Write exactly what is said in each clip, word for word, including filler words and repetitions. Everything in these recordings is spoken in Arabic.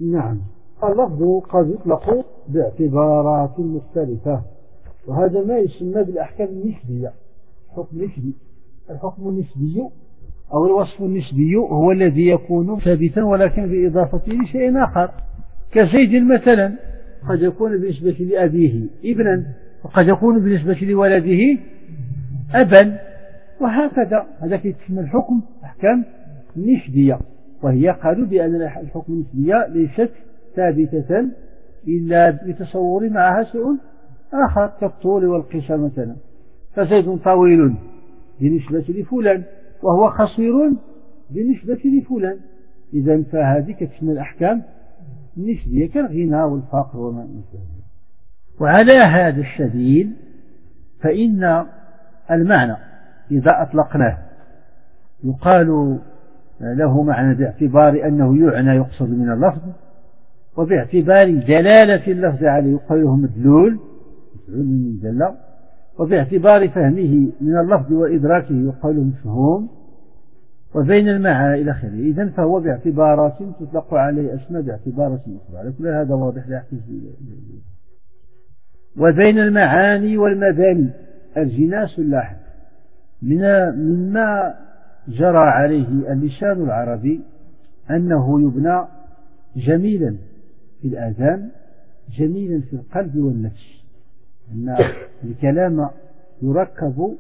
نعم، اللفظ قد يطلق باعتبارات مختلفة، وهذا ما يسمى بالأحكام النسبية. حكم نسبي، الحكم النسبي أو الوصف النسبي هو الذي يكون ثابتا ولكن بإضافته لشيء آخر، كزيد مثلا قد يكون بالنسبة لأبيه ابنا، وقد يكون بالنسبة لولده أبا، وهكذا. هذا يسمى الحكم أحكام نسبية، وهي قالوا بأن الحكم النسبية ليست ثابتة إلا بتصور معها شيء آخر كالطول والقصر مثلا، فزيد طويل بالنسبة لفلان وهو قصير بالنسبة لفلان، إذا فهذه تسمى الأحكام النسبية كالغنى والفقر وما مثله. وعلى هذا السبيل فإن المعنى إذا أطلقناه يقال له معنى باعتبار أنه يعنى يقصد من اللفظ، وباعتبار دلالة اللفظ عليه يقال له مدلول مفعول من دل، وباعتبار فهمه من اللفظ وإدراكه يقال له مفهوم، وبين المعنى إلى آخره. إذن فهو باعتبارات تطلق عليه أسماء باعتبارات أخرى، على كل هذا واضح لا يحتاج إليه. وبين المعاني والمباني الجناس اللاحق من مما جرى عليه اللسان العربي أنه يبنى جميلا في الآذان جميلا في القلب والنفس، أن الكلام يركب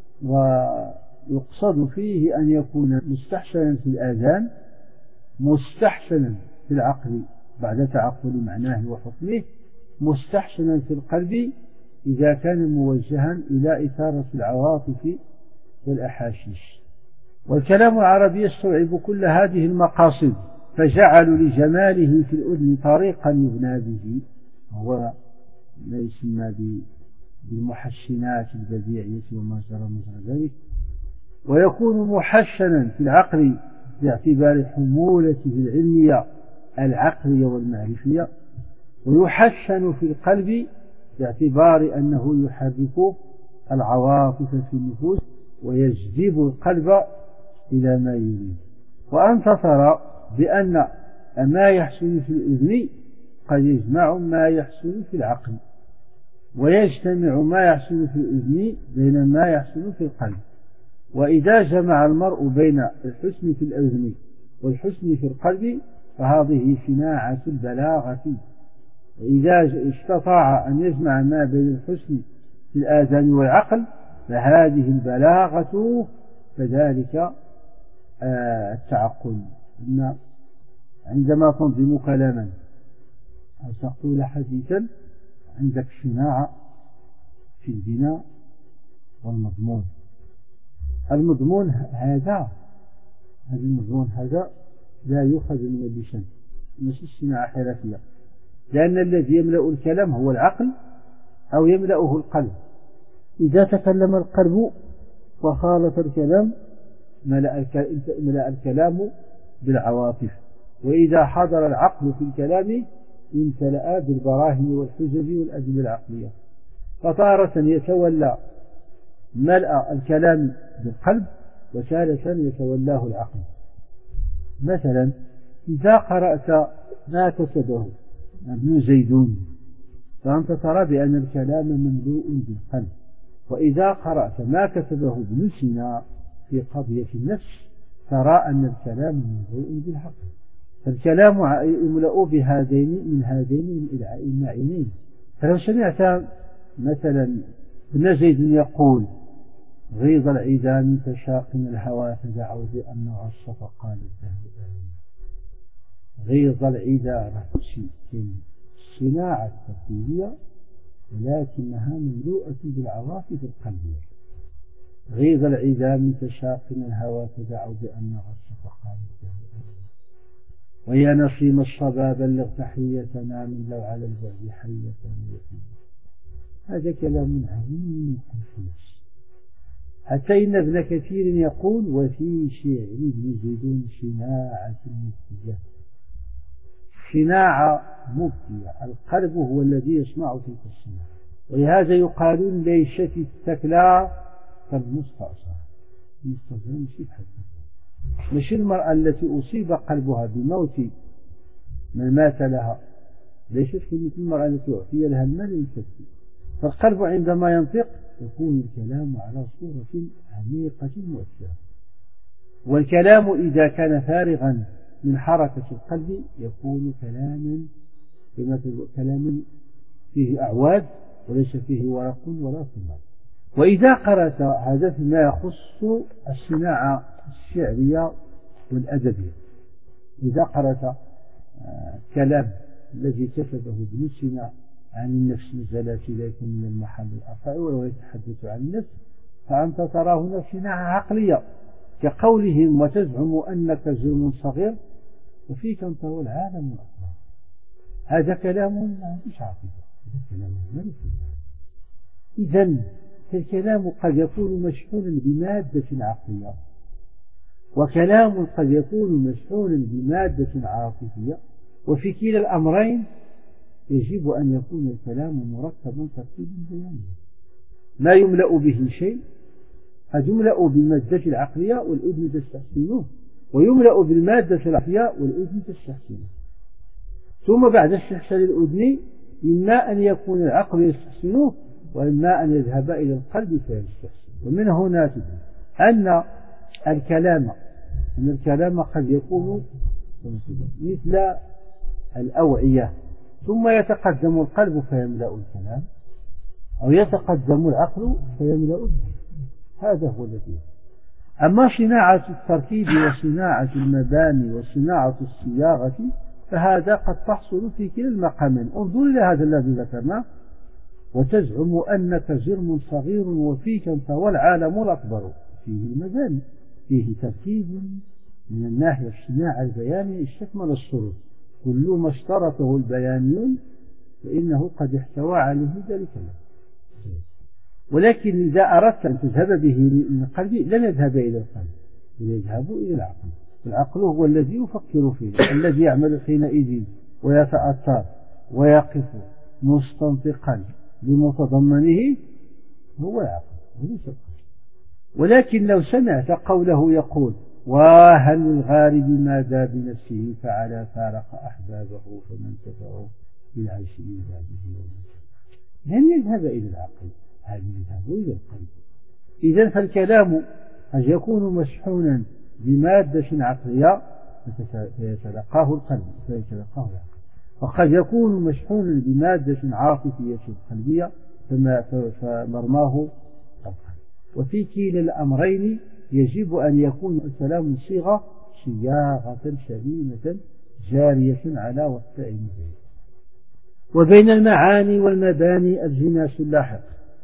ويقصد فيه أن يكون مستحسنا في الآذان مستحسنا في العقل بعد تعقل معناه وحكمه، مستحسنا في القلب إذا كان موجها إلى إثارة العواطف والأحاسيس. والكلام العربي يستوعب كل هذه المقاصد، فجعلوا لجماله في الأذن طريقا يبنى به، وهو ما يسمى بالمحسنات البديعية وما جرى مجرى ذلك، ويكون محسنا في العقل باعتبار حمولته العلمية العقلية والمعرفية، ويحسن في القلب باعتبار أنه يحرك العواطف في النفوس ويجذب القلب إلى ما يريد. وأنت ترى بأن ما يحسن في الأذن قد يجمع ما يحسن في العقل، ويجتمع ما يحسن في الأذن بين ما يحسن في القلب. وإذا جمع المرء بين الحسن في الأذن والحسن في القلب فهذه صناعة البلاغة، وإذا استطاع أن يجمع ما بين الحسن في الآذان والعقل فهذه البلاغة، فذلك التعقل. عندما تنظم كلاما أو تقول حديثا عندك صناعة في البناء والمضمون. المضمون هذا هذا المضمون هذا لا يؤخذ من اللسان، مش الصناعة حرفية، لأن الذي يملأ الكلام هو العقل أو يملأه القلب. إذا تكلم القلب وخالط الكلام ملأ الكلام بالعواطف، وإذا حضر العقل في الكلام امتلأ بالبراهين والحجج والأدلة العقلية. فتارة يتولى ملأ الكلام بالقلب وتارة يتولاه العقل. مثلا إذا قرأت ما كتبه ابن زيدون فأنت ترى بأن الكلام مملوء بالقلب، وإذا قرأت ما كتبه ابن سينا في قضية النفس ترى أن الكلام مملوء بالعقل. فالكلام يملأ بهذين من هذين المعنيين. فلو سمعت مثلا ابن زيد يقول غيظ العدا من تشاقم الهوى فدعوا بأن غص فقال الذهب غيظ العدا صناعة تركيبية ولكنها مملوءة بالعواطف القلبية. غيظ العدا من تشاقم الهوى فدعوا بأن غص فقال الذهب ويا نصيم الصبا بلغ تحيتنا من لو على البعد حية يتيم. هذا كلام عميق في النفس، حتى إن ابن كثير يقول وفي شعر ابن زيدون صناعة مبدية. صناعة مبدية، القلب هو الذي يصنع تلك الصناعة. ولهذا يقالون ليست الثكلى كالمستأصلة. المستأصلة مش بحال مش المرأة التي أصيب قلبها بموت من مات لها ليست كلمة المرأة التي أعطي لها المال للتزكية. فالقلب عندما ينطق يكون الكلام على صورة عميقة مؤثرة، والكلام إذا كان فارغا من حركة القلب يكون كلاما كلاما فيه أعواد وليس فيه ورق ولا ثمار. وإذا قرأت هذا فيما يخص الصناعة الشعرية والأدبية، إذا قرأت كلام الذي كتبه ابن سينا عن النفس نزلت إليكم من المحل الأرفع وهو يتحدث عن النفس، فأنت ترى هنا صناعة عقلية كقولهم وتزعم أنك زلم صغير وفيك أنت والعالم الأكبر. هذا كلام مش عقيدة، هذا كلام ملكي. إذن الكلام قد يكون مشحونا بمادة عقلية، وكلام قد يكون مشحونا بمادة عاطفية، وفي كلا الأمرين يجب أن يكون الكلام مركبا ترتيبا بيانيا. ما يملأ به شيء قد يملأ بالمادة العقلية والأذن تستحسنه، ويملأ بالمادة العقلية والأذن تستحسنه، ثم بعد استحسان الأذن إما أن يكون العقل يستحسنه وإما أن يذهب إلى القلب فيستحسن. ومن هنا تدرك أن الكلام أن الكلام قد يكون مثل الأوعية، ثم يتقدم القلب فيملأ الكلام، أو يتقدم العقل فيملأ. هذا هو الذي. أما صناعة التركيب وصناعة المباني وصناعة الصياغة فهذا قد تحصل في كلا المقامين. انظر إلى هذا الذي ذكرناه: وتزعم أنك جرم صغير وفيك أنت والعالم الأكبر. فيه المباني، فيه تركيب من الناحية الصناعة البيانية استكمل الشروط، كل ما اشترطه البيانيون فإنه قد احتوى عليه ذلك. ولكن إذا أردت أن تذهب به من قلبي لن يذهب إلى القلب، يذهب إلى العقل. العقل هو الذي يفكر فيه، الذي يعمل حينئذ ويتأثر ويقف مستنطقا بمتضمنه هو العقل وليس القلب. ولكن لو سمعت قوله يقول: وهل الغارب ماذا بنفسه فعلى فارق أحبابه فمن تبعه بالعيش من بعده، لن يذهب إلى العقل، هل يذهب إلى القلب. إذن فالكلام قد يكون مشحونا بمادة عقلية فيتلقاه القلب فيتلقاه العقل، وقد يكون مشحونا بمادة عاطفية قلبية فمرماه القلب. وفي كلا الأمرين يجب أن يكون الكلام صيغة صياغة سليمة جارية على وسائل البيان. وبين المعاني والمباني الجناس اللاحق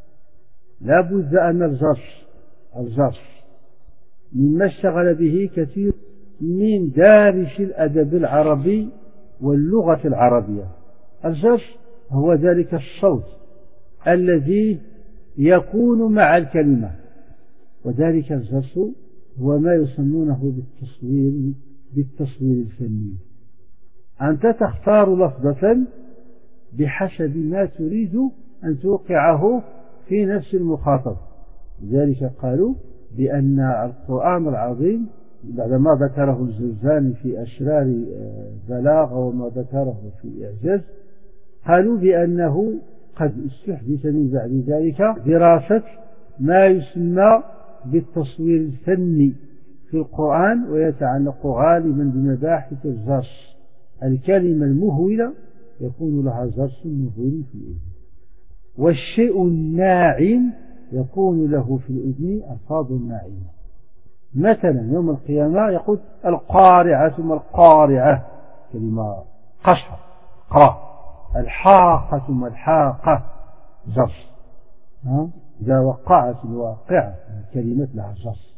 لا بد أن الجرس الجرس مما اشتغل به كثير من دارس الأدب العربي واللغة العربية. الجرس هو ذلك الصوت الذي يكون مع الكلمة، وذلك الجرس هو ما يسمونه بالتصوير بالتصوير الفني. أنت تختار لفظة بحسب ما تريد أن توقعه في نفس المخاطب. لذلك قالوا بأن القرآن العظيم بعدما ذكره الجوزاني في أشرار بلاغة وما ذكره في إعجاز، قالوا بأنه قد استحدث من بعد ذلك دراسة ما يسمى بالتصوير الفني في القرآن، ويتعلق غالبا بمباحث الجرس. الكلمة المهولة يكون لها جرس مهول في الأذن، والشيء الناعم يكون له في الأذن ألفاظ ناعمة. مثلا يوم القيامة يقول القارعة ما القارعة، كلمة قشر قرأ. الحاقة ما الحاقة، جرس. إذا وقعت الواقعة كلمة لها جرس.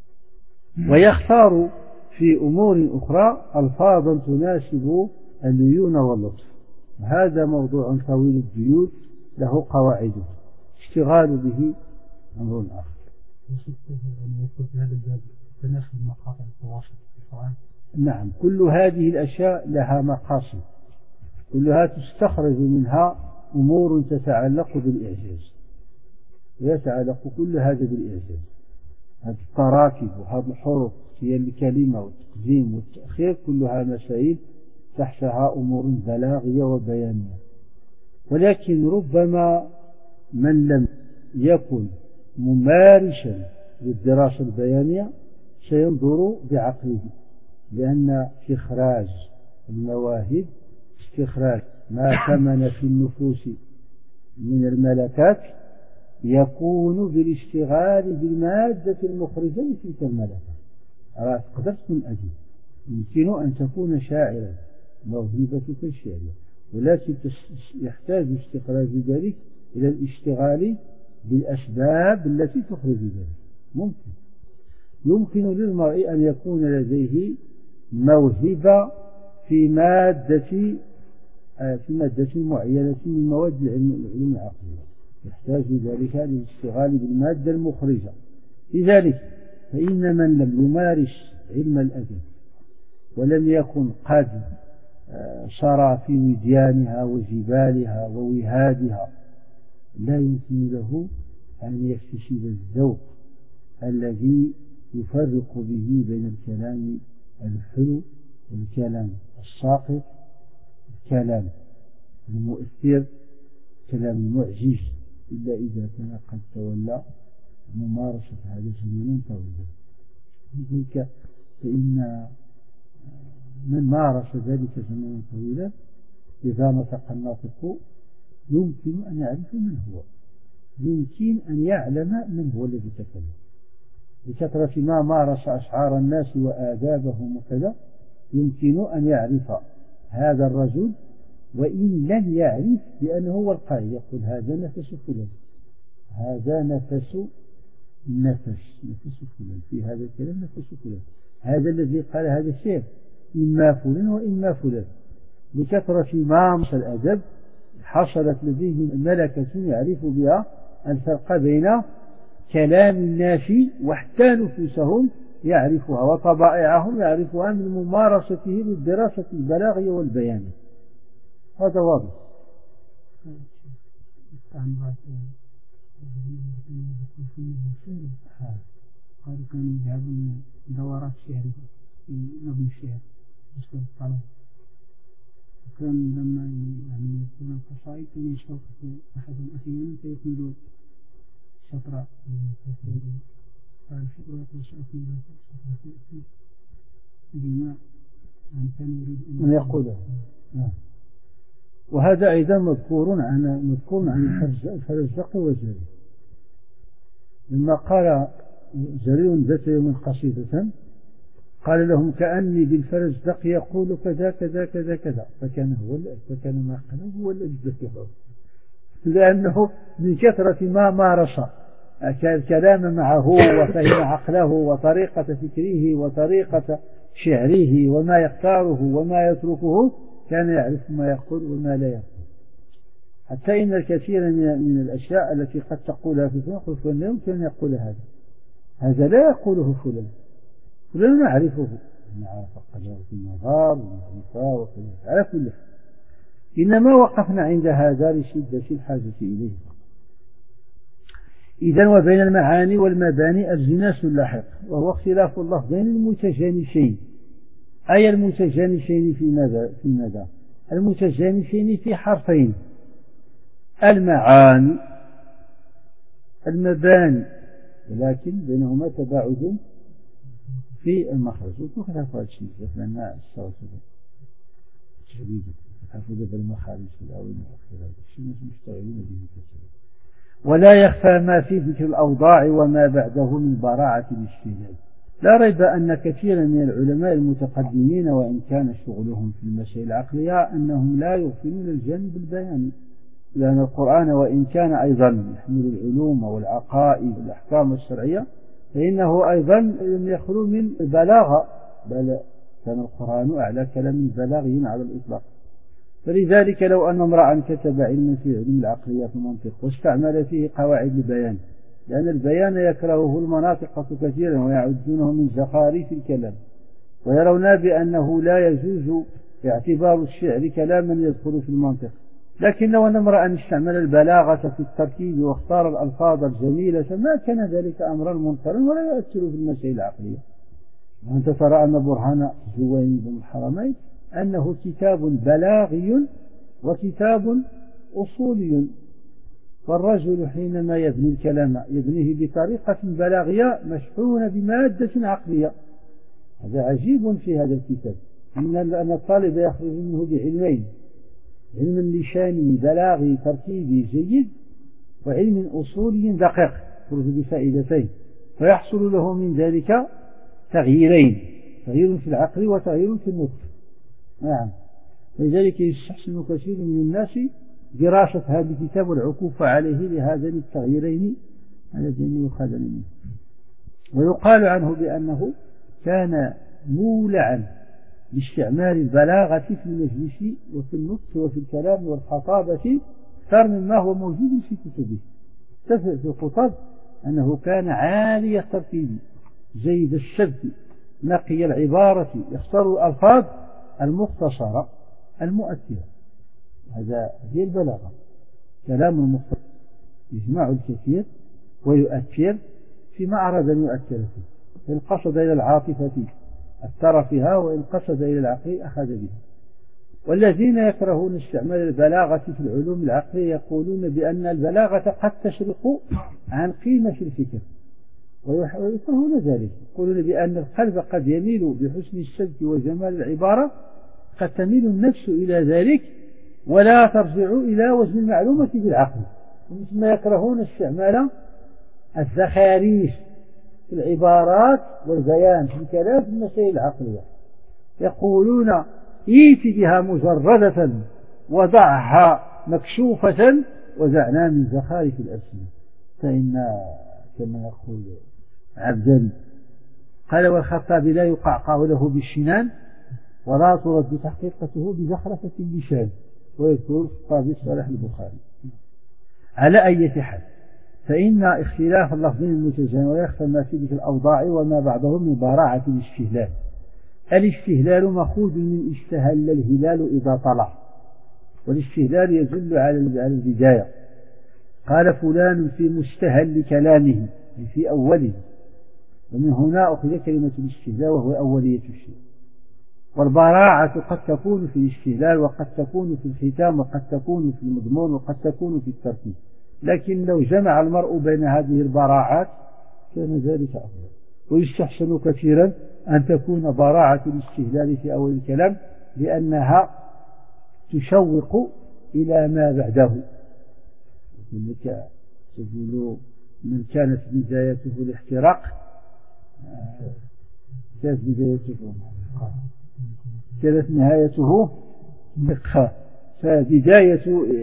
ويختار في أمور أخرى ألفاظا تناسب الليون واللطف. هذا موضوع طويل الديوث له قواعده، اشتغال به أمر آخر. نعم، كل هذه الأشياء لها مقاصد، كلها تستخرج منها أمور تتعلق بالإعجاز، ويتعلق كل هذا بالإعجاز. هذه التراكب وهذه الحروف هي الكلمة والتقديم والتأخير كلها مسائل تحتها أمور بلاغية وبيانية. ولكن ربما من لم يكن ممارسا للدراسة البيانية سينظر بعقله، لأن استخراج المواهب، استخراج ما كمن في النفوس من الملكات يكون بالاشتغال بالمادة المخرجة لتلك الملكات. راه تقدر تكون أديب، يمكن أن تكون شاعرا موهبتك الشعرية، ولكن يحتاج استخراج ذلك إلى الاشتغال بالأسباب التي تخرج ذلك. ممكن يمكن للمرء أن يكون لديه موهبة في مادة في مادة معينة من مواد العلوم العقلية، يحتاج ذلك للاشتغال بالمادة المخرجة. لذلك فإن من لم يمارس علم الأدب ولم يكن قد سرى في وديانها وجبالها ووهادها لا يمكن له أن يكتسب الذوق الذي يفرق به بين الكلام الحلو والكلام الساقط، الكلام المؤثر، الكلام المعجز، إلا إذا كان قد تولى ممارسة هذا زمنا طويلا. لذلك فإن من مارس ذلك زمنا طويلا إذا نطق الناطق يمكن أن يعرف من هو، يمكن أن يعلم من هو الذي تكلم، بكثرة ما مارس أشعار الناس وآدابهم وكذا يمكن أن يعرف هذا الرجل، وإن لم يعرف بأنه هو القائل يقول هذا نفس فلان، هذا نفس نفس نفس فلان، في هذا الكلام نفس فلان، هذا الذي قال هذا الشيء إما فلان وإما فلان. بكثرة ما مارس الأدب حصلت لديه ملكة يعرف بها الفرق بين كلام الناس وحتى نفوسهم يعرفها وطبائعهم يعرفها من ممارسته للدراسة البلاغية والبيانية. هذا واضح. قالوا كانوا يذهبون دورات شعرية في نظم الشعر بالنسبة للطلبة، وكان لما يعني يكون القصائد كان يستوقف أحدهم أحيانا فيكون شطرة قال شطرة وسأكون شطرة بما كان يريد أن يقوله. وهذا أيضا مذكور عن مذكور عن الفرزدق وجرير، لما قال جرير ذات يوم قصيدة قال لهم كأني بالفرزدق يقول كذا كذا كذا كذا، فكان هو فكان ما قاله هو الذي ذكره، لأنه من كثرة ما مارس الكلام معه وفهم عقله وطريقة فكره وطريقة شعره وما يختاره وما يتركه كان يعرف ما يقول وما لا يقول. حتى إن الكثير من الأشياء التي قد تقولها في فلان يقول فلان لا يمكن أن يقول هذا، هذا لا يقوله فلان، فلان نعرفه، نعرف قدره في النظار والمعرفة وكذا على كل حال. إنما وقفنا عند هذا لشدة الحاجة إليه. إذن وبين المعاني والمباني الجناس اللاحق، وهو اختلاف اللفظين المتجانسين. أي المتجانسين في ماذا؟ في ماذا؟ المتجانسين في حرفين، المعاني المباني، ولكن بينهما تباعد في المخرج. وكذلك هذا الشيء لأن الصوت تجريد تحفظ بالمخارج في الأول والأخير، الشيء مستوعبين به كثيرا. ولا يخفى ما في ذكر الأوضاع وما بعده من براعة الاستدلال. لا ريب أن كثيرا من العلماء المتقدمين وإن كان شغلهم في المسائل العقلية أنهم لا يغفلون الجانب البياني، لأن القرآن وإن كان أيضا يحمل العلوم والعقائد والأحكام الشرعية فإنه أيضا لم يخلو من البلاغة، بل كان القرآن أعلى كلام بلاغي على الإطلاق. فلذلك لو أن امرأ كتب علما في علم العقلية في المنطق واستعمل فيه قواعد البيان، لأن البيان يكرهه المناطق كثيرا ويعدونه من زخارف الكلام، ويرون بأنه لا يجوز اعتبار الشعر كلاما يدخل في المنطق. لكن لو أن امرأ استعمل البلاغة في التركيب واختار الألفاظ الجميلة ما كان ذلك أمرا منكرا ولا يؤثر في المسائل العقلية. وأنت ترى أن برهان جوين بن الحرمين أنه كتاب بلاغي وكتاب أصولي. فالرجل حينما يبني الكلام يبنيه بطريقة بلاغية مشحونة بمادة عقلية. هذا عجيب في هذا الكتاب، أن الطالب يخرج منه بعلمين: علم لساني بلاغي تركيبي جيد، وعلم أصولي دقيق يخرج بفائدتين، فيحصل له من ذلك تغييرين: تغيير في العقل وتغيير في النطق. نعم. لذلك يستحسن كثير من الناس دراسة هذا الكتاب والعكوف عليه لهذين التغييرين اللذين يخالون منه. ويقال عنه بأنه كان مولعا باستعمال البلاغة في المجلس وفي النطق وفي الكلام والخطابة أكثر مما هو موجود في كتبه. تفرق في الخطاب أنه كان عالي الترتيب جيد السبت نقي العبارة، يختار الألفاظ المختصرة المؤثرة. هذا هي البلاغة، كلام المختصر يجمع الكثير ويؤثر فيما أراد أن يؤثر فيه. إن قصد إلى العاطفة أثر فيها، وإن قصد إلى العقل أخذ بها. والذين يكرهون استعمال البلاغة في العلوم العقلية يقولون بأن البلاغة قد تشرق عن قيمة الفكر، ويكرهون ذلك. يقولون بأن القلب قد يميل بحسن السبك وجمال العبارة، قد تميل النفس إلى ذلك ولا ترجع إلى وزن المعلومة بالعقل. ثم يكرهون استعمال الزخاريف في العبارات والبيان في الكلام في المسائل العقلية. يقولون ايت بها مجردة وضعها مكشوفة ودعنا من زخارف الألسنة، فإن كما يقول عبدالي قال: والخطاب لا يقعقع له بالشنان ولا ترد تحقيقته بزخرفة اللسان. ويذكر الخطابي صالح البخاري. على أي حال، فإن اختلاف اللفظين المتجانس ويختلف في تلك الأوضاع وما بعضهم من براعة الاستهلال. الاستهلال مأخوذ من استهل الهلال إذا طلع، والاستهلال يدل على البداية. قال فلان في مستهل كلامه، في أوله، ومن هنا أخذ كلمة الاستهلال وهو أولية الشيء. والبراعة قد تكون في الاستهلال، وقد تكون في الختام، وقد تكون في المضمون، وقد تكون في الترتيب. لكن لو جمع المرء بين هذه البراعات كان ذلك أفضل. ويستحسن كثيرا أن تكون براعة الاستهلال في أول الكلام، لأنها تشوق إلى ما بعده. لذلك تقول: من كانت بدايته الاحتراق كانت بدايته كانت نهايته نقخة. فبداية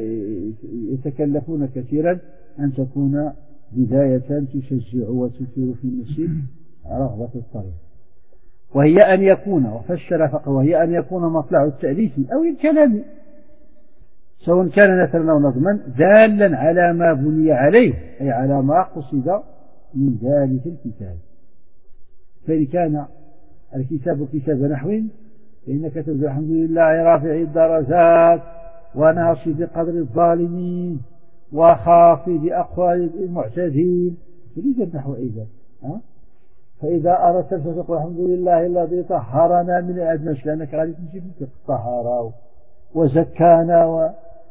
يتكلفون كثيرا أن تكون بداية تشجع وتثير في النفس رغبة الطريق، وهي أن يكون وفسر فقه وهي أن يكون مطلع التأليف أو الكلام، سواء كان نثرا أو نظما، دالا على ما بني عليه، أي على ما قصد من ذلك الكتاب. فإن كان الكتاب كتاب نحو فإنك تقول: الحمد لله رافع الدرجات وناصب قدر الظالمين وخافض أقوال المعتدين. تريد النحو إذا أه؟ فإذا أردت فتقول: الحمد لله الذي طهرنا من الأدناش، لأنك غادي تمشي في الطهارة، وزكانا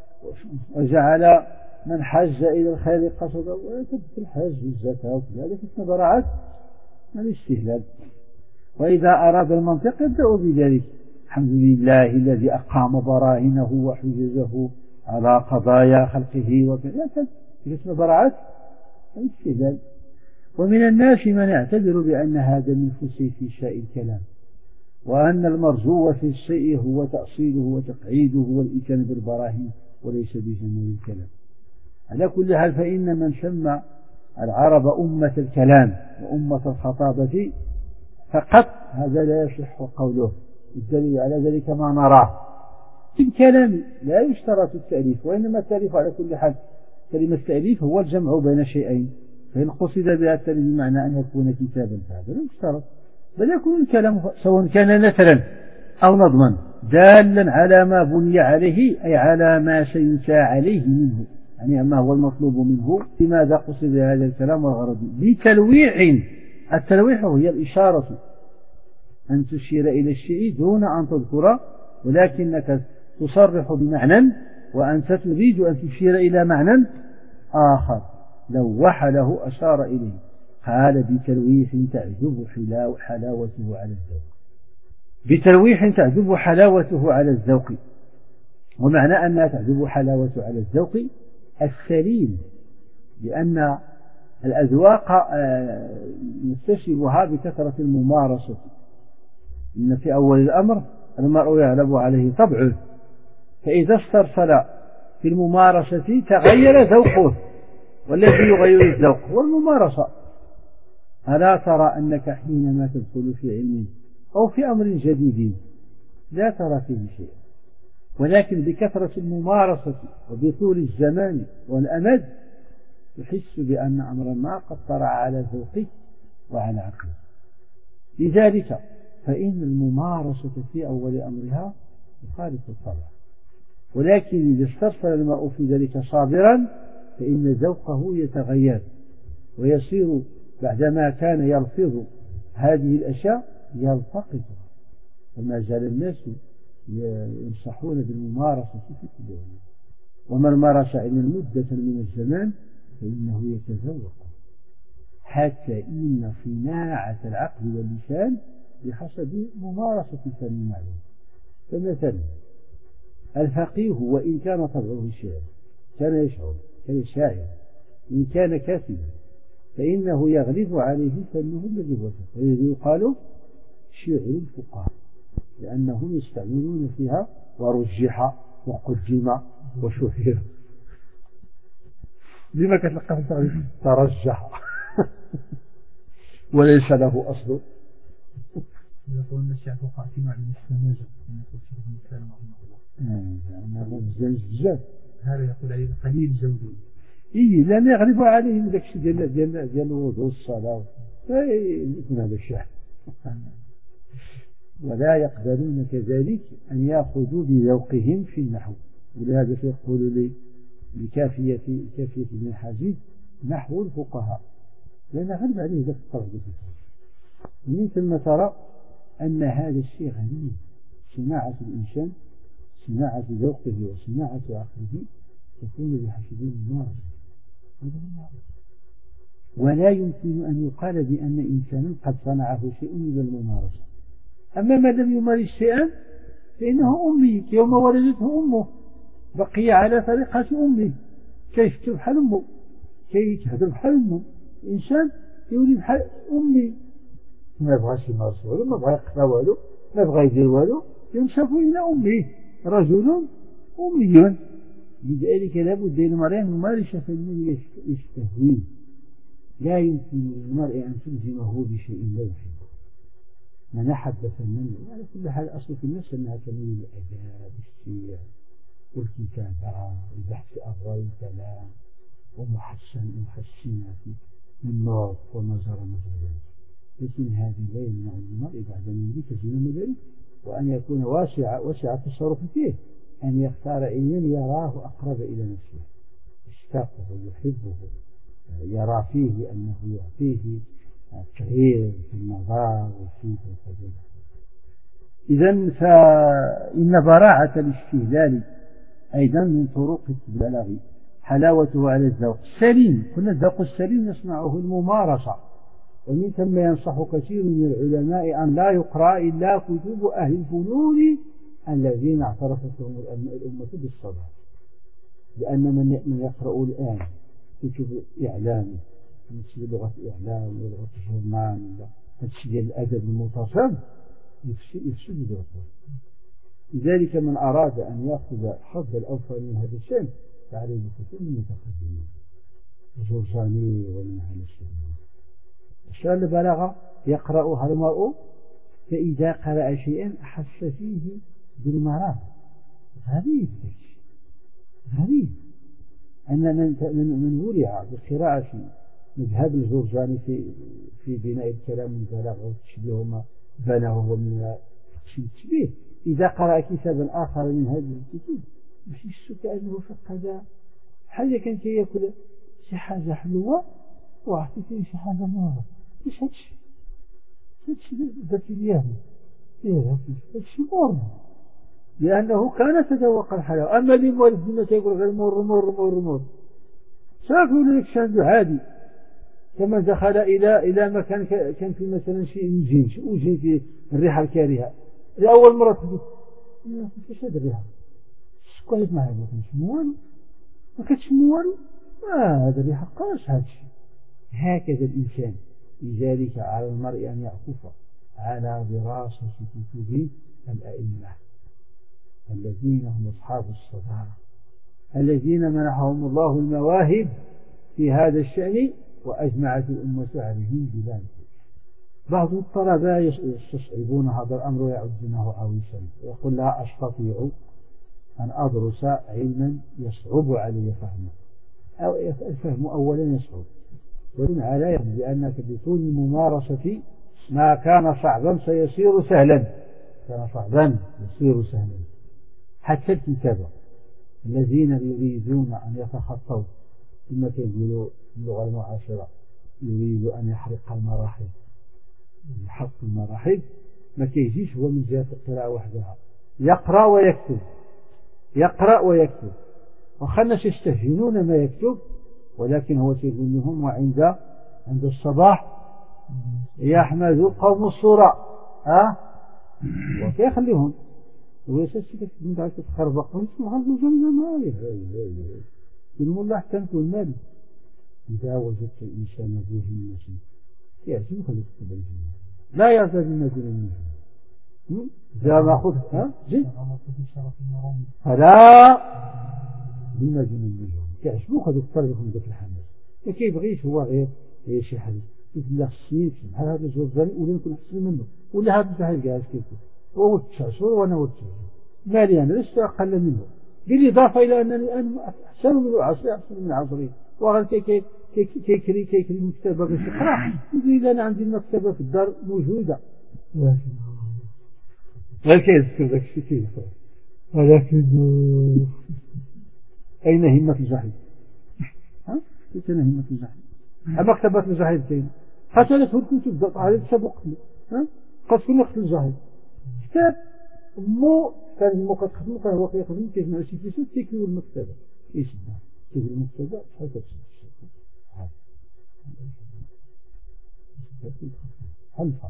وجعل من حج إلى الخير قصدا، ويكتب الحج والزكاة وكذلك التبرعات من الاستهلال. وإذا أراد المنطق يبدأ بذلك: الحمد لله الذي أقام براهنه وحججه على قضايا خلقه وكذا، اسم براعات الاستهلال. ومن الناس من يعتبر بأن هذا من خصيص شاء الكلام، وأن المرجو في الشيء هو تأصيله وتقعيده والإتيان بالبراهين وليس بجمال الكلام. على كل حال، فإن من سمى العرب أمة الكلام وأمة الخطابة فقط هذا لا يصح قوله. الدليل على ذلك ما نراه في الكلام لا يشترط التأليف، وإنما التأليف على كل حال. كلمة التأليف هو الجمع بين شيئين، فإن قصد بها التأليف بمعنى أن يكون كتابا فهذا لا يشترط، بل يكون الكلام سواء كان نثرا أو نظما دالا على ما بني عليه، أي على ما سينشأ عليه منه، يعني ما هو المطلوب منه. لماذا قصد هذا الكلام والغرض؟ بتلويع. التلويح هي الإشارة، أن تشير إلى الشيء دون أن تذكر ولكنك تصرح بمعنى وأنت تريد أن تشير إلى معنى آخر. لوح له أشار إليه. قال بتلويح تعجب حلاوته على الذوق. بتلويح تعجب حلاوته على الذوق. ومعنى أنها تعجب حلاوته على الذوق السليم، لأن الأذواق نكتسبها بكثرة الممارسة. إن في أول الأمر المرء يغلب عليه طبعه، فإذا استرسل في الممارسة تغير ذوقه، والذي يغير الذوق هو الممارسة. ألا ترى أنك حينما تدخل في علم أو في أمر جديد لا ترى فيه شيء، ولكن بكثرة الممارسة وبطول الزمان والأمد تحس بأن أمرا ما قد طرأ على ذوقك وعلى عقلك. لذلك فإن الممارسة في أول أمرها تخالف الطبع، ولكن إذا استرسل المرء في ذلك صابرا فإن ذوقه يتغير ويصير بعدما كان يلفظ هذه الأشياء يلتقطها. فما زال الناس ينصحون بالممارسة في كل يوم، ومن مارس علما مدة من الزمان فإنه يتذوق، حتى إن صناعة العقل واللسان بحسب ممارسة الفن المعلوم. فمثلا الفقيه وإن كان طبعه الشعر كان يشعر كان شاعر، إن كان كاتبا فإنه يغلب عليه فنه الذي هو والذي يقال شعر الفقهاء، لأنهم يستعملون فيها ورجح وقدم وشهر. لما كتلقى في التعريف ترجح وليس له أصل. يقول الشعر الفقهاء في معنى السماجة، يقول شيخ الإسلام رحمه الله هذا يقول عليه قليل الجودة. إيه لأن يغلب عليهم ذاك الشيء ديال ديال ديال الوضوء والصلاة يكون هذا الشعر. ولا يقبلون كذلك أن يأخذوا بذوقهم في النحو، ولهذا يقول لي بكافية كافية ابن حجيج نحو الفقهاء، لأن غلب عليه ذاك الطرف. من ثم ترى أن هذا الشيء غريب. صناعة الإنسان صناعة ذوقه وصناعة عقله تكون بحسب الممارسة، ولا يمكن أن يقال بأن إنسانا قد صنعه شيء من الممارسة. أما ما لم يمارس شيئا فإنه أمي، يوم ولدته أمه بقي على طريقة أمه، كيف يكتب بحال أمه، كيف يهدر بحال أمه. الإنسان يولي بحال أمي، ما يبغاش يمارس والو، ما يبغى يقرأ والو، ما يبغى يدير والو، ينسب إلى أمه. رجل أمي، لذلك لابد للمرء أن يمارس فنه يستهويه. لا يمكن للمرء أن تلزمه بشيء لا يحبه. من أحب فنًا على كل حال أصل في النفس أنها تميل الأداء بالشيء والكتابة والبحث في أبواب الكلام ومحسن محسنات من النطق وما جرى مجرى ذلك. لكن هذه لا يمنع المرء بعد أن يدرك زمام ذلك وأن يكون واسع واسع التصرف فيه، أن يختار علما يراه أقرب إلى نفسه، يشتاقه يحبه، يرى فيه أنه يعطيه التغيير في النظر والفكر وكذا. إذن فإن براعة الاستهلال أيضا من طرق البلاغ، حلاوته على الذوق السليم. كل الذوق السليم يصنعه الممارسة، ومن ثم ينصح كثير من العلماء أن لا يقرأ إلا كتب أهل الفنون الذين اعترفت لهم الأمة بالصلاة، لأن من يقرأ الآن كتب إعلام مثل لغة إعلام ولغة الجرمان مثل الأدب المتصل يفسد ذوقه. لذلك من أراد أن يأخذ حظ الأوفر من هذا الشيء فعليه بكتب المتقدمين الجرجاني ومن أهل السنة. الشيء البلاغة يقرأها المرء، فإذا قرأ شيئا أحس فيه بالمرض. غريب غريب أن من ولع بقراءة مذهب الجرجاني في في بناء الكلام والبلاغة والتشبيه وما بناه من التشبيه، إذا قرأ كتابا آخر من هذه الكتب يحس كأنه فقد حاجة، كان كيأكل شي حاجة حلوة وعطيت فيه شي حاجة مرة. إيش هادشي؟ هادشي ذاك اليوم إيه هادشي مرة، لأنه كان تذوق الحلاوة. أما اللي مورد الذمة يقول غير مر مر مر مر سأقول لك شان عادي. كما دخل إلى إلى مكان كان في مثلا شيء يجين وجين في الريحة الكارهة لأول مرة تقول كيفاش هذه الريحة سكوت معي ما كنشموالو ما كتشموالو ما هذا الريحة قاش هذا الشيء. هكذا الإنسان. لذلك على المرء أن يعكف على دراسة كتب الأئمة الذين هم أصحاب الصدارة الذين منحهم الله المواهب في هذا الشأن وأجمعت الأمة عليهم بلا نفس. بعض الطلبة يستصعبون هذا الأمر ويعدونه عويصا ويقول لا أستطيع أن أدرس علما يصعب علي فهمه أو الفهم أولا يصعب ولن على يهم لأنك بطول الممارسة ما كان صعبا سيصير سهلا. كان صعبا يصير سهلا. حتى الكتابة الذين يريدون أن يتخطوا كما يقولوا اللغة المعاصرة يريد أن يحرق المراحل يحط المراحل ما كيجيش هو من جهة القراءة وحدها يقرأ ويكتب يقرأ ويكتب وخا الناس يستهجنون ما يكتب ولكن هو يقول لهم وعند عند الصباح يحمد قوم الصورة ها وكيخليهم ويساسي من بعد تخربق ويسمع عنه جنة مالي يقول الله احتمت المال. إذا وجدت الإنسان ذو همة يعجبك يكتب الجنة لا يعتاد النجم النجم إذا ما خذ ها زي فلا النجم النجم يعجبك يكتب لكم ذاك الحماس ما كيبغيش هو غير غير شي حاجة يقول له السيد بحال هذا الزوجاني ولا نكون أحسن منه ولا هذا بحال جالس كيكتب هو تسع شهور وأنا هو تسع شهور مالي أنا لست أقل منه بالإضافة إلى أنني أنا أحسن من عصري أحسن من عصري وغير كي كي كي كي كي كي كي المكتبة باش يقرأ يقول أنا عندي المكتبة في الدار موجودة غير كيذكر ذاك الشيء كيف ولكن أين همة الجحيم؟ ها؟ كيف أين همة الجحيم؟ مكتبة الجحيم كاين قتلته الكتب على سبقتني ها؟ قتل نقتل الجحيم كتاب مو كان مو كتخدمو كان هو كيخدم كيجمع شي فلوس كيكتب المكتبة كيشدها كيكتب المكتبة بحال هكا حلفة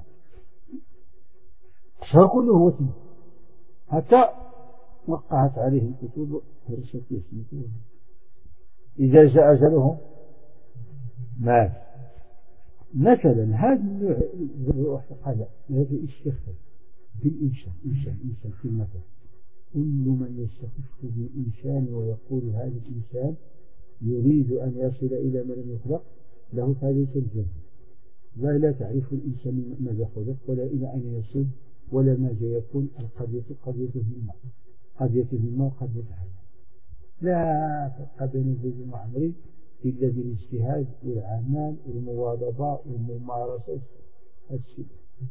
الشهر كله هو سنة حتى وقعت عليه الكتب هرشت يسمته إذا جاء أجلهم مات. مثلا هذا النوع الروح قال هذا الشيخ بالإنسان إنسان إنسان في المثل كل من يستخف بالإنسان ويقول هذا الإنسان يريد أن يصل إلى من لم يخلق له فليس الجنة ولا تعرف الإنسان ماذا خلق ولا إلى أين يصل ولا ماذا يكون القضية قضية همة قضية همة وقضية حياة لا فرق بين زيد وعمري إلا بالاجتهاد والعمل والمواظبة والممارسة الشيء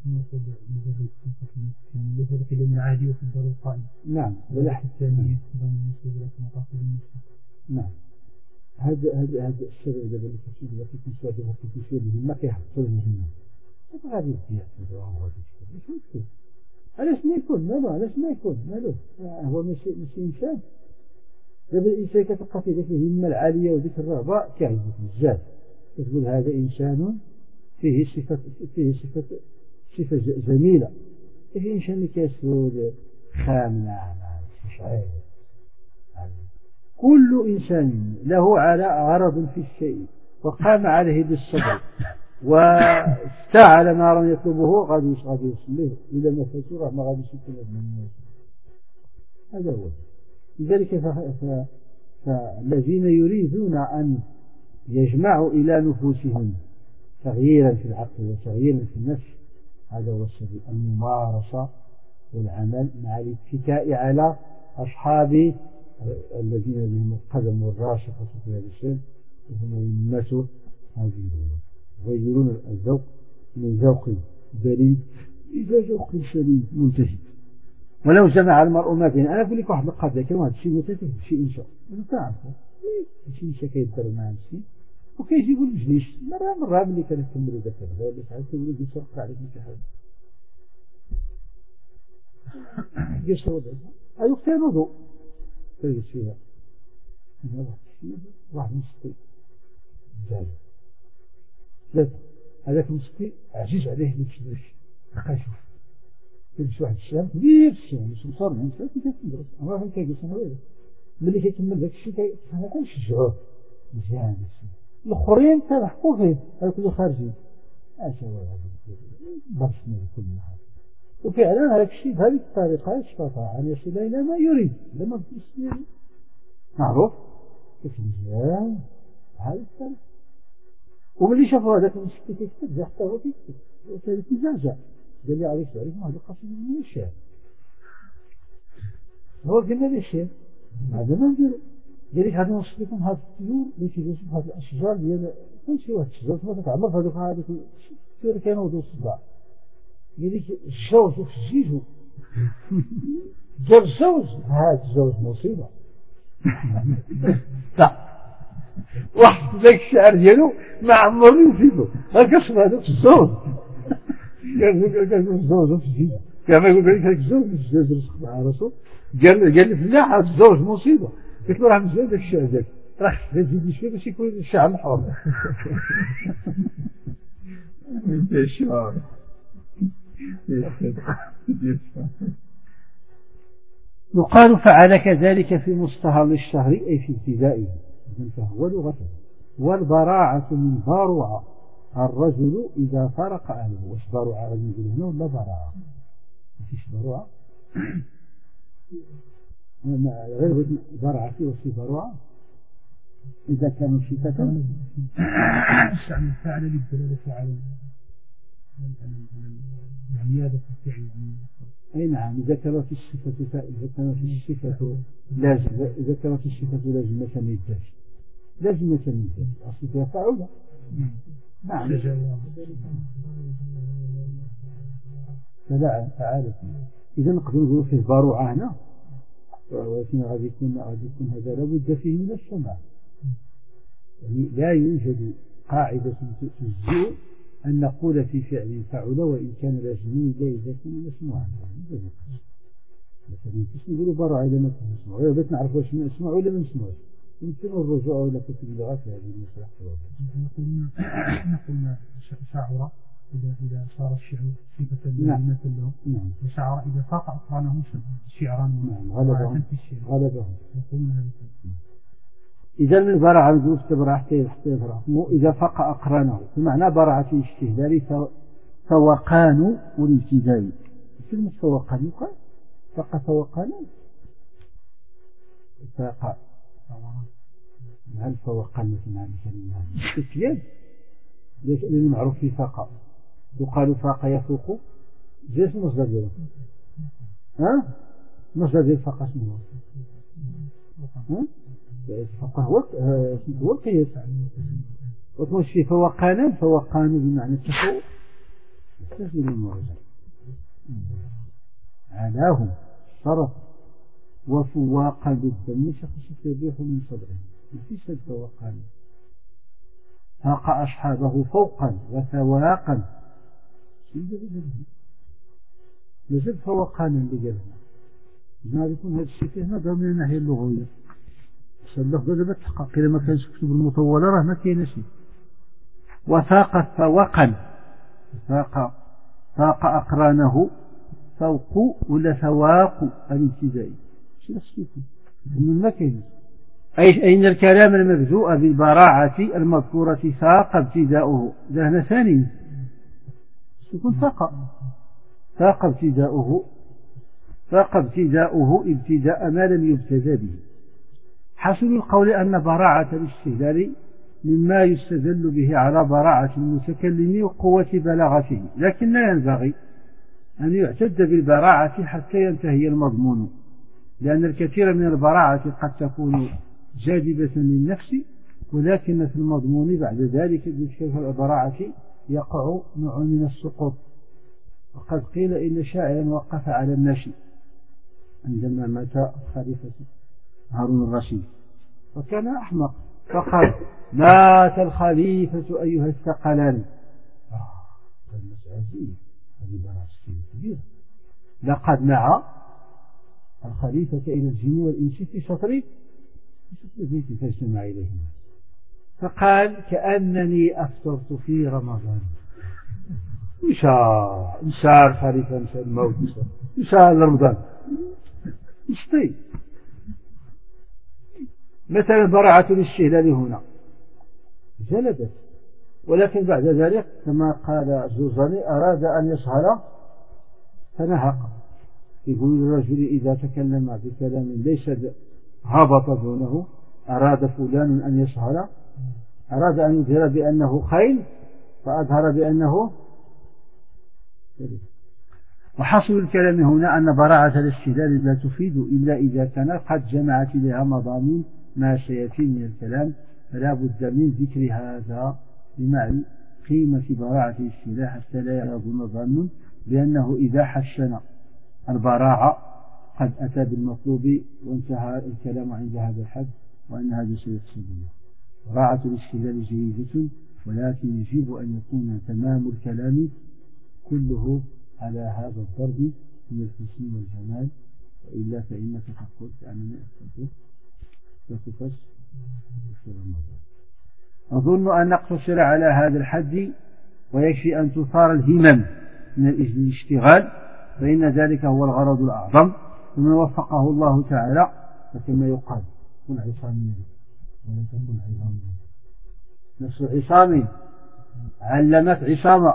ليس بكل من عادي وفي الدار القائم. نعم ولا الثانية نعم هذا هذا هذا الشيء إذا بلغت شيء لكن تسواجه في شيء ما كيحصل منه هذا غادي يدير هذا الشيء علاش ما يكون مالو علاش ما يكون مالو هو ماشي ماشي إنسان دابا الإنسان كتلقى فيه ذيك الهمة العالية وذيك الرغبة كيعجبك بزاف كتقول هذا إنسان فيه صفة فيه صفة صفة جميلة فيه إنسان اللي كيسود خامنة مش عارف كل إنسان له على غرض في الشيء وقام عليه بالصبر واستعل نارا يطلبه غادي غادي يصليه إلى ما فسره ما غادي يشكل من هذا هو. لذلك فالذين يريدون أن يجمعوا إلى نفوسهم تغييرا في العقل وتغييرا في النفس هذا هو السبيل الممارسة والعمل مع الاتكاء على أصحاب الذين لهم القدم الراسخة في هذا الشيء وهم يمسوا هذه يغيرون الذوق من ذوق بريد إلى ذوق شديد منتهي. ولو جمع المرء ما بين أنا أقول لك واحد القضية كان واحد الشيء متفق شيء إنشاء أنا تعرفه شيء إنشاء كيدار مع نفسي وكيجي يقول مجليش مرة مرة ملي كانت تكمل ذاك هذا اللي تعرف تقول لي سرق عليك شي حاجة. أي وقت الوضوء تجلس فيها واحد مسكي زاد ثلاثة هذاك مسكي عزيز عليه ليش بقى يشوف تجلس واحد الشام كبير الشام مش مصار من ثلاثة تدرس أما فين كيجلس أنا وين ملي كيكمل ذاك الشيء أنا كنشجعوه مزيان الآخرين تلحقوا فيه هذوك اللي خارجين أشياء هذه برسمي كل حاجة وفعلا هذا الشيء بهذه الطريقة استطاع أن يصل إلى ما يريد لما تسميه معروف كيف مزيان هذا الطريقة وملي شافوا هذاك المسكين كيكتب حتى هو كيكتب وثالث مزاجة قال لي عليك تعرف هذا قصيدة من الشعر هو قلنا لي الشعر هذا ما نديرو قال لك غادي نوصل لكم هذا الطيور اللي كيدوزوا في هذه الأشجار ديال كل شيء واحد الشجر ما تتعمر في هذوك هذوك الطيور كانوا ودوا الصداع قال لك الجوز وفي الجيجو جاب الزوج هذا الزوج مصيبة واحد ذاك الشعر ديالو ما عمرو يفيدو هكا اسمع هذاك الزوج قال الزوج وفي الجيجو كما يقول لك هذاك الزوج الزوج رسخ مع راسو قال قال لي فلاح هذا الزوج مصيبة قلت له راه مزيان داك الشعر ديالك راه تزيد شويه باش يكون الشعر محور انت الشعر يقال فعل كذلك في مستهل الشهر أي في ابتدائه فهو لغة والبراعة من باروعة الرجل إذا فرق أهله واش باروعة رجل هنا ولا براعة مفيش باروعة غير براعة في وصف باروعة إذا كانوا شتاة فعل للدلالة على العيادة الفعل أي نعم إذا كانت الصفة إذا كانت الصفة لازم إذا كانت الصفة لازم مثلا الذات لازم مثلا الذات أصل فيها فعولة نعم فلا فعالة إذا نقدر نقول فيه باروعة هنا ولكن غادي يكون غادي يكون هذا لابد فيه من السماع يعني لا يوجد قاعدة تجزئ أن نقول في فعل فعل وإن كان لازمين لا إذا كان مسموعا مثلا كيف نقولوا باروعة إذا ما كان مسموع ولا بس نعرف واش نسمع ولا ما نسمعش يمكن الرجوع إلى كتب اللغات في هذه المسألة نقول شعر إذا إذا صار الشعر صفة لازمة له وشعر إذا فاق أقرانه شعرا غلبهم غلبهم إذا من برع نقول استبرع حتى يفرح إذا فاق أقرانه بمعنى برع في الاستهلال فوقان والابتداء كلمة فوقان يقال فاق فوقان فاق هل فوقان مثلا كلمة الكلام لأنه معروف في فاق يقال فاق يفوق جيس مصدر دياله ها مصدر ديال فاق اسمه ها فاق هو هو القياس وتمشي في فوقان فوقان بمعنى التفوق يستخدم الموزن علاهم صرف وفواقا بالدم شخص يبيح من صدره ما فيش الفوقان فاق أصحابه فوقا وثواقا نجد فوقانا بجبهنا ما يكون هذا الشيء هنا ضمن الناحية اللغوية اللفظة دابا تحقق إذا ما كانش كتب المطولة راه ما كاين شيء وثاق فوقا فاق فاق أقرانه فوق ولا ثواق الابتدائي شو يكون من ما كاين أي أين الكلام المبدوء بالبراعة المذكورة فاق ابتداؤه ذهن ثاني يكون فاق فاق ابتداؤه فاق ابتداؤه ابتداء ما لم يبتدى به حصل القول أن براعة الاستهلال مما يستدل به على براعة المتكلم وقوة بلاغته لكن لا ينبغي أن يعتد بالبراعة حتى ينتهي المضمون لأن الكثير من البراعة قد تكون جاذبة للنفس ولكن في المضمون بعد ذلك بشكل البراعة يقع نوع من السقوط وقد قيل إن شاعرا وقف على النشي عندما مات خليفة هارون الرشيد وكان أحمق فقال مات الخليفة أيها الثقلان كان عزيز هذه براعة كبيرة لقد نعى الخليفة إلى الجن والإنس في شطر البيت فاجتمع إليه. فقال كأنني أفطرت في رمضان. مشى مشى الخليفة مشى الموت مشى رمضان مشتي. مثلا براعة الاستهلال هنا جلبت، ولكن بعد ذلك كما قال الجوزاني أراد أن يسهر فنهق. يقول الرجل إذا تكلم بكلام ليس هبط دونه أراد فلان أن يسهر، أراد أن يظهر بأنه خيل فأظهر بأنه. وحصل الكلام هنا أن براعة الاستدلال لا تفيد إلا إذا كان قد جمعت لها مضامين ما سيأتي من الكلام، فلا بد من ذكر هذا بمعنى قيمة براعة الاستدلال حتى لا يظن ظن بأنه إذا حسن البراعة قد أتى بالمطلوب وانتهى الكلام عند هذا الحد، وأن هذا سيقصد له. براعة الاستدلال جيدة، ولكن يجب أن يكون تمام الكلام كله على هذا الضرب من الحسن والجمال، وإلا فإنك تقول أنني أستطيع فتفش في رمضان. أظن أن نقتصر على هذا الحد، ويكفي أن تثار الهمم من الاشتغال، فإن ذلك هو الغرض الأعظم. ومن وفقه الله تعالى فكما يقال كن عصاميا ولا تكن عصاميا. نفس عصامي علمت عصامة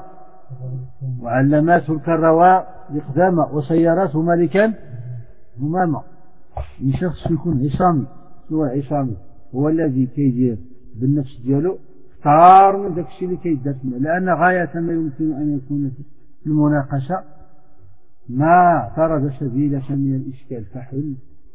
وعلمته الكرواء بقدامة وسيارته ملكا همامة. من شخص يكون عصامي. هو عصامي هو الذي كيدير بالنفس ديالو اختار من ذاك الشيء اللي كيدار، لأن غاية ما يمكن أن يكون في المناقشة ما طرد سبيلك من الإشكال فحل،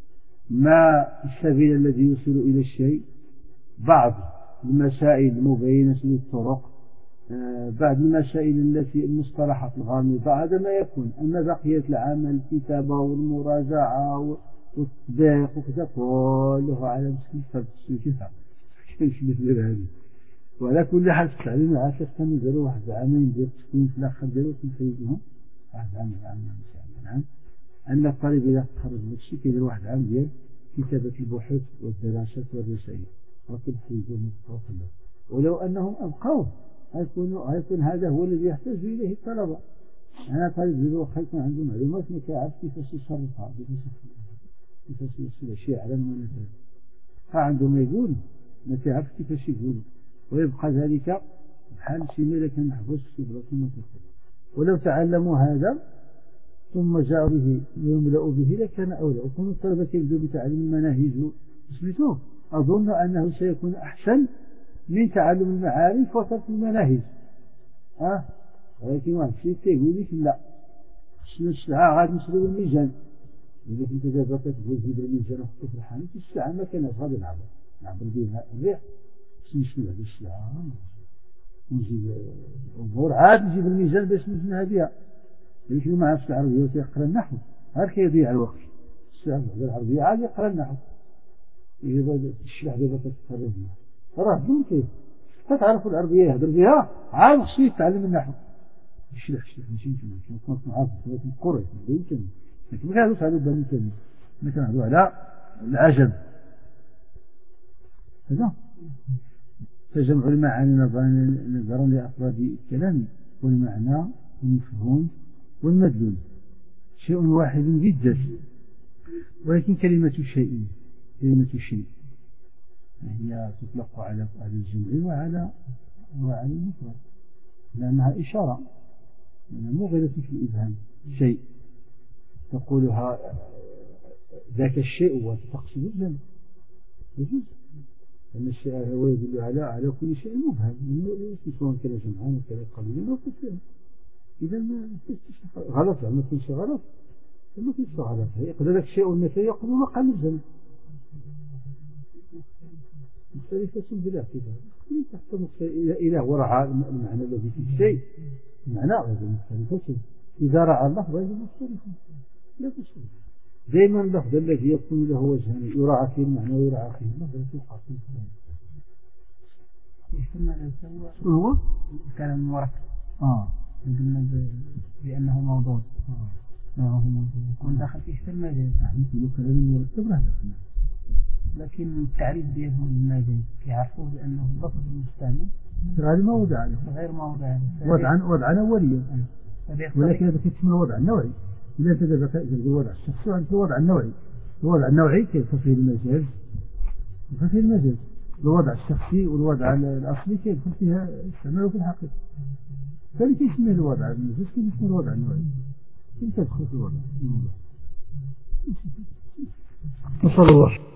ما السبيل الذي يوصل إلى الشيء، بعض المسائل المبينة للطرق، بعض المسائل التي المصطلحات الغامضة، هذا ما يكون. أما بقية العمل الكتابة والمراجعة والتطبيق وكذا كله على مسكين فرد السوكفة كيفاش مثل هذه. وعلى كل حال في التعليم العاشر كانوا يديروا واحد عامين ديال التكوين في الآخر ديالو كنفيدهم واحد عام عام نعم أن الطالب إذا تخرج من الشيء كيدير واحد عام ديال كتابة البحوث والدراسات والرسائل وتنفيذهم وكله. ولو أنهم أبقوا هيكون هيكون هذا هو الذي يحتاج إليه الطلبة. أنا طالب يدير خيطنا عنده معلومات ما كيعرف كيفاش يصرفها كيفاش يوصل شيء على المناسبة، فعنده ما يقول ما كيعرف كيفاش يقول، ويبقى ذلك بحال شي ميلا كان محبوس في بلاصة ما تخرج. ولو تعلموا هذا ثم جاءوا به ويملأوا به لكان أولى. وكون الطلبة يبدأوا بتعليم المناهج وسميتوه أظن أنه سيكون أحسن من تعلم المعارف وترك المناهج. أه ولكن واحد الشيء كيقول لك لا خصنا الساعة غادي نشريو الميزان. إذا كنت دابا كتقول جيب الميزان وحطو في الحانوت الساعة ما كانش غادي نعبر نعبر بها الريح خصني نشري هذه الساعة ونجيب الظهور عاد نجيب الميزان باش نزنها بها. يمكن ما عرفش العربية ويقرا النحو غير كيضيع الوقت. الساعة العربية عاد يقرا النحو إذا الشرح دابا كتقرا راه بدون كيف كتعرفوا العربية يهضر بها عاد خصو يتعلم النحو. الشرح الشرح ماشي يمكن كنت نعرف القرى يمكن لكن ما كنهضروش على البني تاني، ما كنهضروا على العجم. هذا تجمع المعاني نظرا لأفراد الكلام والمعنى والمفهوم والمدلول شيء واحد جدا، ولكن كلمة شيء كلمة شيء هي تطلق على الجمع وعلى وعلى المفرد لأنها إشارة، لأنها مو غير في الإبهام. شيء تقولها ذاك الشيء وتقصد الجمع يجوز، لأن الشيء هو يدل على على كل شيء مبهم سواء كان جمعان وكان قليلا أو كثيرا. إذا ما غلط ما كل شيء غلط ما كل شيء غلط. يقدر ذاك الشيء والنتائج يقولوا مقام الجمع مختلفة بالاعتبار تحت إلى ورعى المعنى الذي في الشيء معنى غير مختلفة. إذا رعى اللفظ غير مختلفة لا تشترك. دائما اللفظ الذي يكون له وجهان يراعى فيه المعنى ويراعى فيه اللفظ يوقع فيه شنو هو الكلام المركب؟ اه قلنا بأنه موضوع. هم يكون داخل فيه في المجاز مثل كلام مرتب راه لكن التعريف ديالهم المجاز يعرفوه بأنه اللفظ المستعمل غير ما وضع عليه غير ما وضع عليه وضعا وضعا أوليا ولكن هذا كيتسمى الوضع النوعي إذا أنت دابا كتجي الوضع الشخصي وعندك الوضع النوعي الوضع النوعي كيف فيه المجاز كيف فيه المجاز الوضع الشخصي والوضع الأصلي كيدخل فيها استعماله في الحقيقة فاللي كيسميه الوضع المجاز كيسميه الوضع النوعي كيف تدخل في الوضع نسأل الله